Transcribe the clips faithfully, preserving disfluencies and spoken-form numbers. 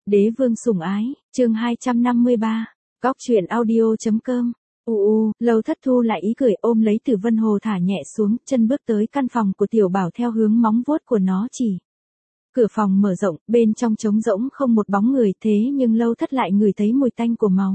Đế vương sủng ái, chương hai trăm năm mươi ba, góc truyện audio.com. U u, Lâu Thất thu lại ý cười ôm lấy Tử Vân Hồ thả nhẹ xuống, chân bước tới căn phòng của Tiểu Bảo theo hướng móng vuốt của nó chỉ. Cửa phòng mở rộng, bên trong trống rỗng không một bóng người, thế nhưng Lâu Thất lại ngửi thấy mùi tanh của máu.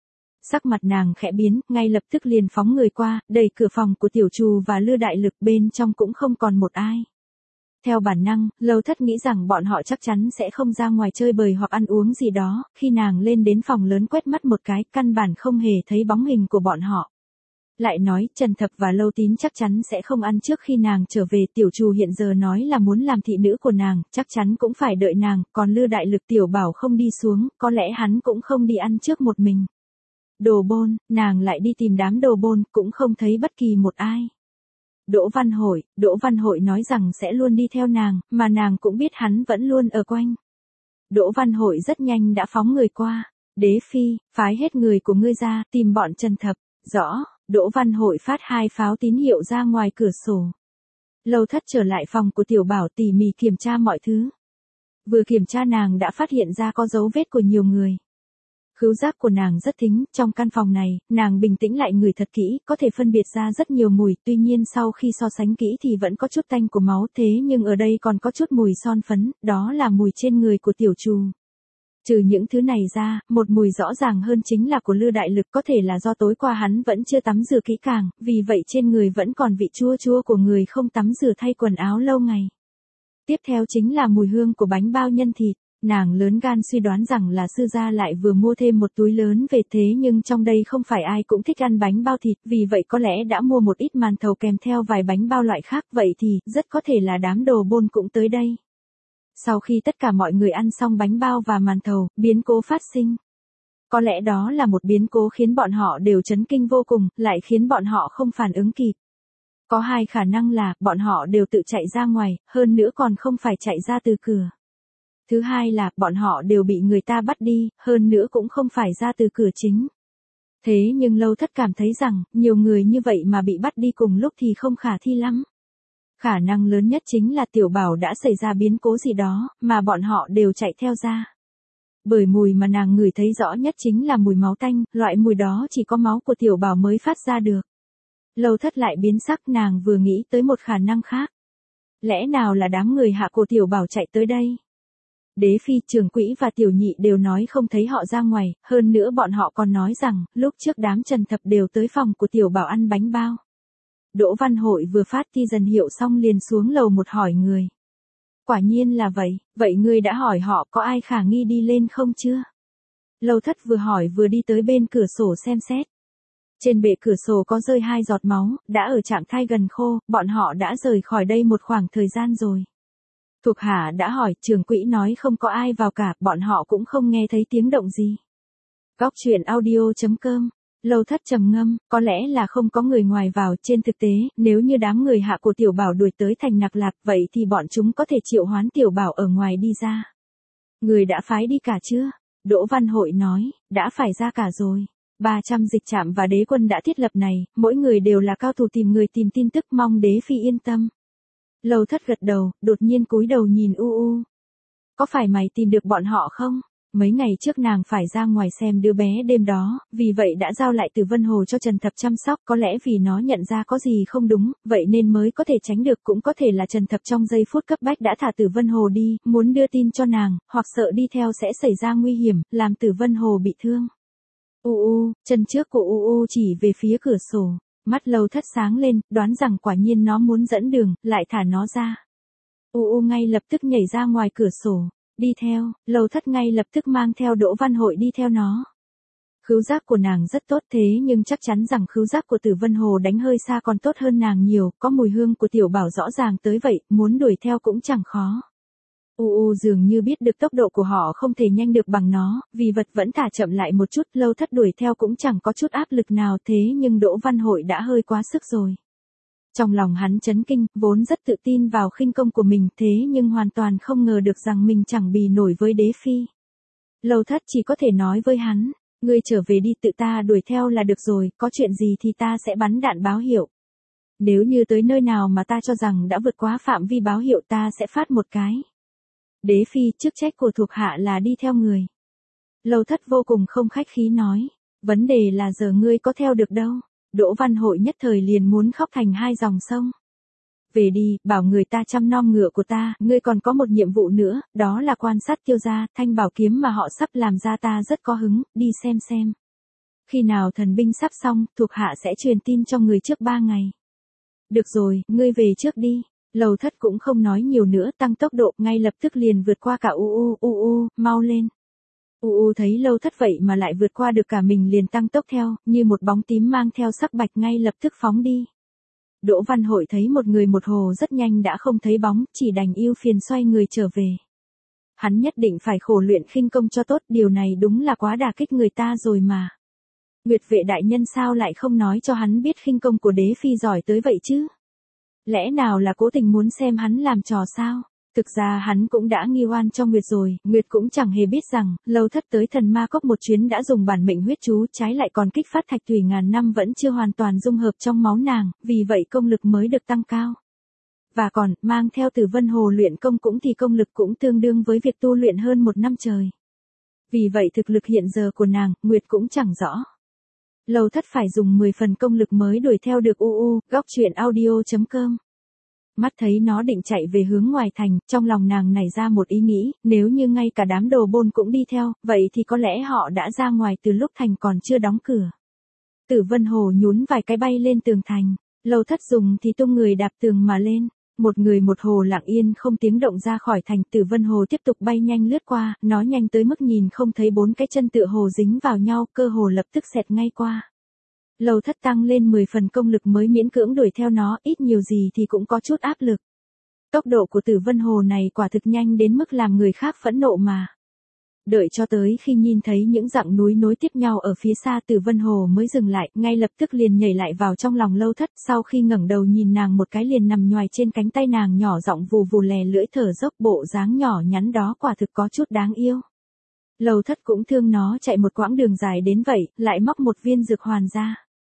Sắc mặt nàng khẽ biến, ngay lập tức liền phóng người qua, đẩy cửa phòng của Tiểu Trù và Lư Đại Lực, bên trong cũng không còn một ai. Theo bản năng, Lâu Thất nghĩ rằng bọn họ chắc chắn sẽ không ra ngoài chơi bời hoặc ăn uống gì đó, khi nàng lên đến phòng lớn quét mắt một cái, căn bản không hề thấy bóng hình của bọn họ. Lại nói, Trần Thập và Lâu Tín chắc chắn sẽ không ăn trước khi nàng trở về, Tiểu Trù hiện giờ nói là muốn làm thị nữ của nàng, chắc chắn cũng phải đợi nàng, còn Lư Đại Lực Tiểu Bảo không đi xuống, có lẽ hắn cũng không đi ăn trước một mình. Đồ Bôn, nàng lại đi tìm đám Đồ Bôn, cũng không thấy bất kỳ một ai. Đỗ Văn Hội, Đỗ Văn Hội nói rằng sẽ luôn đi theo nàng, mà nàng cũng biết hắn vẫn luôn ở quanh. Đỗ Văn Hội rất nhanh đã phóng người qua. Đế phi, phái hết người của ngươi ra, tìm bọn Trần Thập. Rõ, Đỗ Văn Hội phát hai pháo tín hiệu ra ngoài cửa sổ. Lâu Thất trở lại phòng của Tiểu Bảo tỉ mỉ kiểm tra mọi thứ. Vừa kiểm tra nàng đã phát hiện ra có dấu vết của nhiều người. Khứu giác của nàng rất thính, trong căn phòng này, nàng bình tĩnh lại ngửi thật kỹ, có thể phân biệt ra rất nhiều mùi, tuy nhiên sau khi so sánh kỹ thì vẫn có chút tanh của máu, thế nhưng ở đây còn có chút mùi son phấn, đó là mùi trên người của Tiểu Trù. Trừ những thứ này ra, một mùi rõ ràng hơn chính là của Lư Đại Lực, có thể là do tối qua hắn vẫn chưa tắm rửa kỹ càng, vì vậy trên người vẫn còn vị chua chua của người không tắm rửa thay quần áo lâu ngày. Tiếp theo chính là mùi hương của bánh bao nhân thịt. Nàng lớn gan suy đoán rằng là sư gia lại vừa mua thêm một túi lớn về, thế nhưng trong đây không phải ai cũng thích ăn bánh bao thịt, vì vậy có lẽ đã mua một ít màn thầu kèm theo vài bánh bao loại khác, vậy thì rất có thể là đám Đồ Bôn cũng tới đây. Sau khi tất cả mọi người ăn xong bánh bao và màn thầu, biến cố phát sinh. Có lẽ đó là một biến cố khiến bọn họ đều chấn kinh vô cùng, lại khiến bọn họ không phản ứng kịp. Có hai khả năng là bọn họ đều tự chạy ra ngoài, hơn nữa còn không phải chạy ra từ cửa. Thứ hai là, bọn họ đều bị người ta bắt đi, hơn nữa cũng không phải ra từ cửa chính. Thế nhưng Lâu Thất cảm thấy rằng, nhiều người như vậy mà bị bắt đi cùng lúc thì không khả thi lắm. Khả năng lớn nhất chính là Tiểu Bảo đã xảy ra biến cố gì đó, mà bọn họ đều chạy theo ra. Bởi mùi mà nàng ngửi thấy rõ nhất chính là mùi máu tanh, loại mùi đó chỉ có máu của Tiểu Bảo mới phát ra được. Lâu Thất lại biến sắc, nàng vừa nghĩ tới một khả năng khác. Lẽ nào là đám người hạ của Tiểu Bảo chạy tới đây? Đế phi, Trường Quỹ và Tiểu Nhị đều nói không thấy họ ra ngoài, hơn nữa bọn họ còn nói rằng, lúc trước đám Trần Thập đều tới phòng của Tiểu Bảo ăn bánh bao. Đỗ Văn Hội vừa phát ti dần hiệu xong liền xuống lầu một hỏi người. Quả nhiên là vậy, vậy ngươi đã hỏi họ có ai khả nghi đi lên không chưa? Lâu Thất vừa hỏi vừa đi tới bên cửa sổ xem xét. Trên bệ cửa sổ có rơi hai giọt máu, đã ở trạng thái gần khô, bọn họ đã rời khỏi đây một khoảng thời gian rồi. Thuộc hạ đã hỏi, Trường Quỹ nói không có ai vào cả, bọn họ cũng không nghe thấy tiếng động gì. Góc truyện audio.com. Lâu Thất trầm ngâm, có lẽ là không có người ngoài vào, trên thực tế, nếu như đám người hạ của Tiểu Bảo đuổi tới thành Nặc Lạc, vậy thì bọn chúng có thể triệu hoán Tiểu Bảo ở ngoài đi ra. Người đã phái đi cả chưa? Đỗ Văn Hội nói, đã phải ra cả rồi. ba trăm dịch trạm và đế quân đã thiết lập này, mỗi người đều là cao thủ tìm người tìm tin tức, mong đế phi yên tâm. Lâu Thất gật đầu, đột nhiên cúi đầu nhìn U U. Có phải mày tìm được bọn họ không? Mấy ngày trước nàng phải ra ngoài xem đứa bé đêm đó, vì vậy đã giao lại Tử Vân Hồ cho Trần Thập chăm sóc, có lẽ vì nó nhận ra có gì không đúng, vậy nên mới có thể tránh được, cũng có thể là Trần Thập trong giây phút cấp bách đã thả Tử Vân Hồ đi, muốn đưa tin cho nàng, hoặc sợ đi theo sẽ xảy ra nguy hiểm, làm Tử Vân Hồ bị thương. U U, chân trước của U U chỉ về phía cửa sổ. Mắt Lâu Thất sáng lên, đoán rằng quả nhiên nó muốn dẫn đường, lại thả nó ra. U U ngay lập tức nhảy ra ngoài cửa sổ, đi theo, Lâu Thất ngay lập tức mang theo Đỗ Văn Hội đi theo nó. Khứu giác của nàng rất tốt, thế nhưng chắc chắn rằng khứu giác của Tử Vân Hồ đánh hơi xa còn tốt hơn nàng nhiều, có mùi hương của Tiểu Bảo rõ ràng tới vậy, muốn đuổi theo cũng chẳng khó. U U dường như biết được tốc độ của họ không thể nhanh được bằng nó, vì vật vẫn thả chậm lại một chút, Lâu Thất đuổi theo cũng chẳng có chút áp lực nào, thế nhưng Đỗ Văn Hội đã hơi quá sức rồi. Trong lòng hắn chấn kinh, vốn rất tự tin vào khinh công của mình, thế nhưng hoàn toàn không ngờ được rằng mình chẳng bì nổi với đế phi. Lâu Thất chỉ có thể nói với hắn, ngươi trở về đi, tự ta đuổi theo là được rồi, có chuyện gì thì ta sẽ bắn đạn báo hiệu. Nếu như tới nơi nào mà ta cho rằng đã vượt quá phạm vi báo hiệu ta sẽ phát một cái. Đế phi, chức trách của thuộc hạ là đi theo người. Lâu Thất vô cùng không khách khí nói. Vấn đề là giờ ngươi có theo được đâu. Đỗ Văn Hội nhất thời liền muốn khóc thành hai dòng sông. Về đi, bảo người ta chăm nom ngựa của ta, ngươi còn có một nhiệm vụ nữa, đó là quan sát Tiêu gia, thanh bảo kiếm mà họ sắp làm ra ta rất có hứng, đi xem xem. Khi nào thần binh sắp xong, thuộc hạ sẽ truyền tin cho người trước ba ngày. Được rồi, ngươi về trước đi. Lầu Thất cũng không nói nhiều nữa, tăng tốc độ, ngay lập tức liền vượt qua cả u u, u u, mau lên. U u thấy Lâu Thất vậy mà lại vượt qua được cả mình liền tăng tốc theo, như một bóng tím mang theo sắc bạch ngay lập tức phóng đi. Đỗ Văn Hội thấy một người một hồ rất nhanh đã không thấy bóng, chỉ đành ưu phiền xoay người trở về. Hắn nhất định phải khổ luyện khinh công cho tốt, điều này đúng là quá đả kích người ta rồi mà. Nguyệt vệ đại nhân sao lại không nói cho hắn biết khinh công của đế phi giỏi tới vậy chứ? Lẽ nào là cố tình muốn xem hắn làm trò sao? Thực ra hắn cũng đã nghi oan cho Nguyệt rồi, Nguyệt cũng chẳng hề biết rằng, Lâu Thất tới thần ma cốc một chuyến đã dùng bản mệnh huyết chú, trái lại còn kích phát thạch thủy ngàn năm vẫn chưa hoàn toàn dung hợp trong máu nàng, vì vậy công lực mới được tăng cao. Và còn, mang theo Tử Vân Hồ luyện công cũng thì công lực cũng tương đương với việc tu luyện hơn một năm trời. Vì vậy thực lực hiện giờ của nàng, Nguyệt cũng chẳng rõ. Lâu Thất phải dùng mười phần công lực mới đuổi theo được u u, góc truyện audio chấm com. Mắt thấy nó định chạy về hướng ngoài thành, trong lòng nàng nảy ra một ý nghĩ, nếu như ngay cả đám đồ bôn cũng đi theo, vậy thì có lẽ họ đã ra ngoài từ lúc thành còn chưa đóng cửa. Tử Vân Hồ nhún vài cái bay lên tường thành, Lâu Thất dùng thì tung người đạp tường mà lên, một người một hồ lặng yên không tiếng động ra khỏi thành. Tử Vân Hồ tiếp tục bay nhanh lướt qua, nó nhanh tới mức nhìn không thấy bốn cái chân tựa hồ dính vào nhau, cơ hồ lập tức xẹt ngay qua. Lâu Thất tăng lên mười phần công lực mới miễn cưỡng đuổi theo nó, ít nhiều gì thì cũng có chút áp lực. Tốc độ của Tử Vân Hồ này quả thực nhanh đến mức làm người khác phẫn nộ mà. Đợi cho tới khi nhìn thấy những dặng núi nối tiếp nhau ở phía xa, Tử Vân Hồ mới dừng lại, ngay lập tức liền nhảy lại vào trong lòng Lâu Thất, sau khi ngẩng đầu nhìn nàng một cái liền nằm nhoài trên cánh tay nàng, nhỏ giọng vù vù lè lưỡi thở dốc, bộ dáng nhỏ nhắn đó quả thực có chút đáng yêu. Lâu Thất cũng thương nó chạy một quãng đường dài đến vậy, lại móc một viên dược hoàn ra.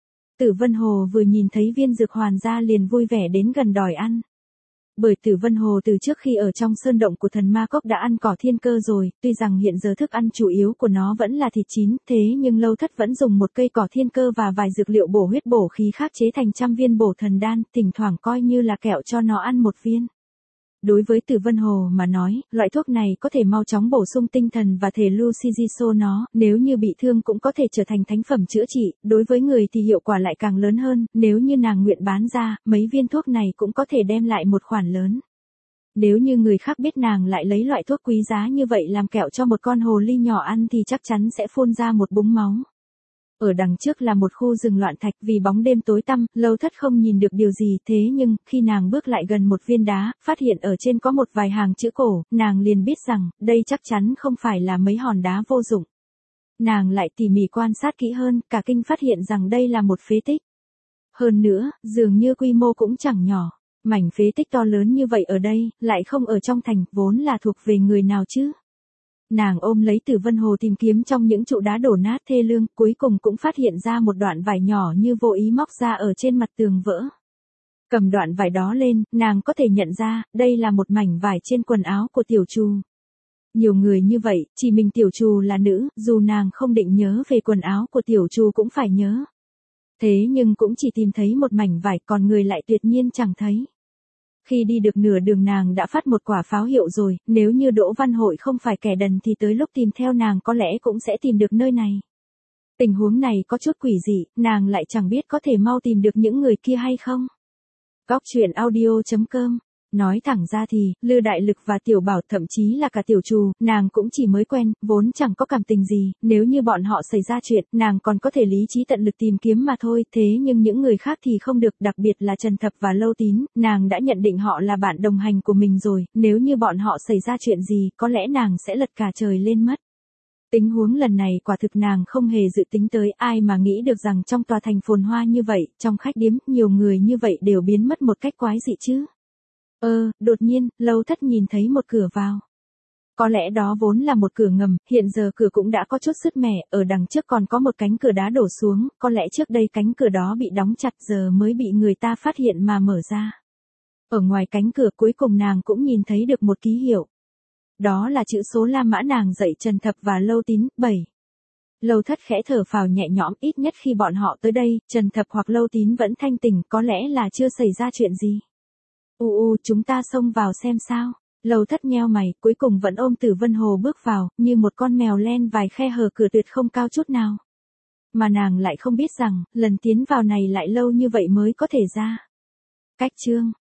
Tử Vân Hồ vừa nhìn thấy viên dược hoàn ra liền vui vẻ đến gần đòi ăn. Bởi Tử Vân Hồ từ trước khi ở trong sơn động của thần ma cốc đã ăn cỏ thiên cơ rồi, tuy rằng hiện giờ thức ăn chủ yếu của nó vẫn là thịt chín, thế nhưng Lâu Thất vẫn dùng một cây cỏ thiên cơ và vài dược liệu bổ huyết bổ khí khác chế thành trăm viên bổ thần đan, thỉnh thoảng coi như là kẹo cho nó ăn một viên. Đối với Tử Vân Hồ mà nói, loại thuốc này có thể mau chóng bổ sung tinh thần và thể lưu Shijiso nó, nếu như bị thương cũng có thể trở thành thánh phẩm chữa trị, đối với người thì hiệu quả lại càng lớn hơn, nếu như nàng nguyện bán ra, mấy viên thuốc này cũng có thể đem lại một khoản lớn. Nếu như người khác biết nàng lại lấy loại thuốc quý giá như vậy làm kẹo cho một con hồ ly nhỏ ăn thì chắc chắn sẽ phun ra một búng máu. Ở đằng trước là một khu rừng loạn thạch, vì bóng đêm tối tăm, Lâu Thất không nhìn được điều gì, thế nhưng, khi nàng bước lại gần một viên đá, phát hiện ở trên có một vài hàng chữ cổ, nàng liền biết rằng, đây chắc chắn không phải là mấy hòn đá vô dụng. Nàng lại tỉ mỉ quan sát kỹ hơn, cả kinh phát hiện rằng đây là một phế tích. Hơn nữa, dường như quy mô cũng chẳng nhỏ, mảnh phế tích to lớn như vậy ở đây, lại không ở trong thành, vốn là thuộc về người nào chứ? Nàng ôm lấy Tử Vân Hồ tìm kiếm trong những trụ đá đổ nát thê lương, cuối cùng cũng phát hiện ra một đoạn vải nhỏ như vô ý móc ra ở trên mặt tường vỡ. Cầm đoạn vải đó lên, nàng có thể nhận ra, đây là một mảnh vải trên quần áo của tiểu trù. Nhiều người như vậy, chỉ mình tiểu trù là nữ, dù nàng không định nhớ về quần áo của tiểu trù cũng phải nhớ. Thế nhưng cũng chỉ tìm thấy một mảnh vải, còn người lại tuyệt nhiên chẳng thấy. Khi đi được nửa đường nàng đã phát một quả pháo hiệu rồi, nếu như Đỗ Văn Hội không phải kẻ đần thì tới lúc tìm theo nàng có lẽ cũng sẽ tìm được nơi này. Tình huống này có chút quỷ dị, nàng lại chẳng biết có thể mau tìm được những người kia hay không. Góc truyện audio chấm com. Nói thẳng ra thì, Lư Đại Lực và Tiểu Bảo, thậm chí là cả Tiểu Trù, nàng cũng chỉ mới quen, vốn chẳng có cảm tình gì, nếu như bọn họ xảy ra chuyện, nàng còn có thể lý trí tận lực tìm kiếm mà thôi, thế nhưng những người khác thì không được, đặc biệt là Trần Thập và Lâu Tín, nàng đã nhận định họ là bạn đồng hành của mình rồi, nếu như bọn họ xảy ra chuyện gì, có lẽ nàng sẽ lật cả trời lên mất. Tình huống lần này quả thực nàng không hề dự tính tới, ai mà nghĩ được rằng trong tòa thành phồn hoa như vậy, trong khách điếm, nhiều người như vậy đều biến mất một cách quái dị chứ. Ơ, đột nhiên, Lâu Thất nhìn thấy một cửa vào. Có lẽ đó vốn là một cửa ngầm, hiện giờ cửa cũng đã có chút sứt mẻ, ở đằng trước còn có một cánh cửa đá đổ xuống, có lẽ trước đây cánh cửa đó bị đóng chặt giờ mới bị người ta phát hiện mà mở ra. Ở ngoài cánh cửa cuối cùng nàng cũng nhìn thấy được một ký hiệu. Đó là chữ số La Mã nàng dạy Trần Thập và Lâu Tín. Bảy. Lâu Thất khẽ thở phào nhẹ nhõm, ít nhất khi bọn họ tới đây, Trần Thập hoặc Lâu Tín vẫn thanh tỉnh, có lẽ là chưa xảy ra chuyện gì. U u, chúng ta xông vào xem sao. Lâu Thất nheo mày, cuối cùng vẫn ôm Tử Vân Hồ bước vào, như một con mèo len vài khe hở cửa tuyệt không cao chút nào. Mà nàng lại không biết rằng, lần tiến vào này lại lâu như vậy mới có thể ra. Cách chương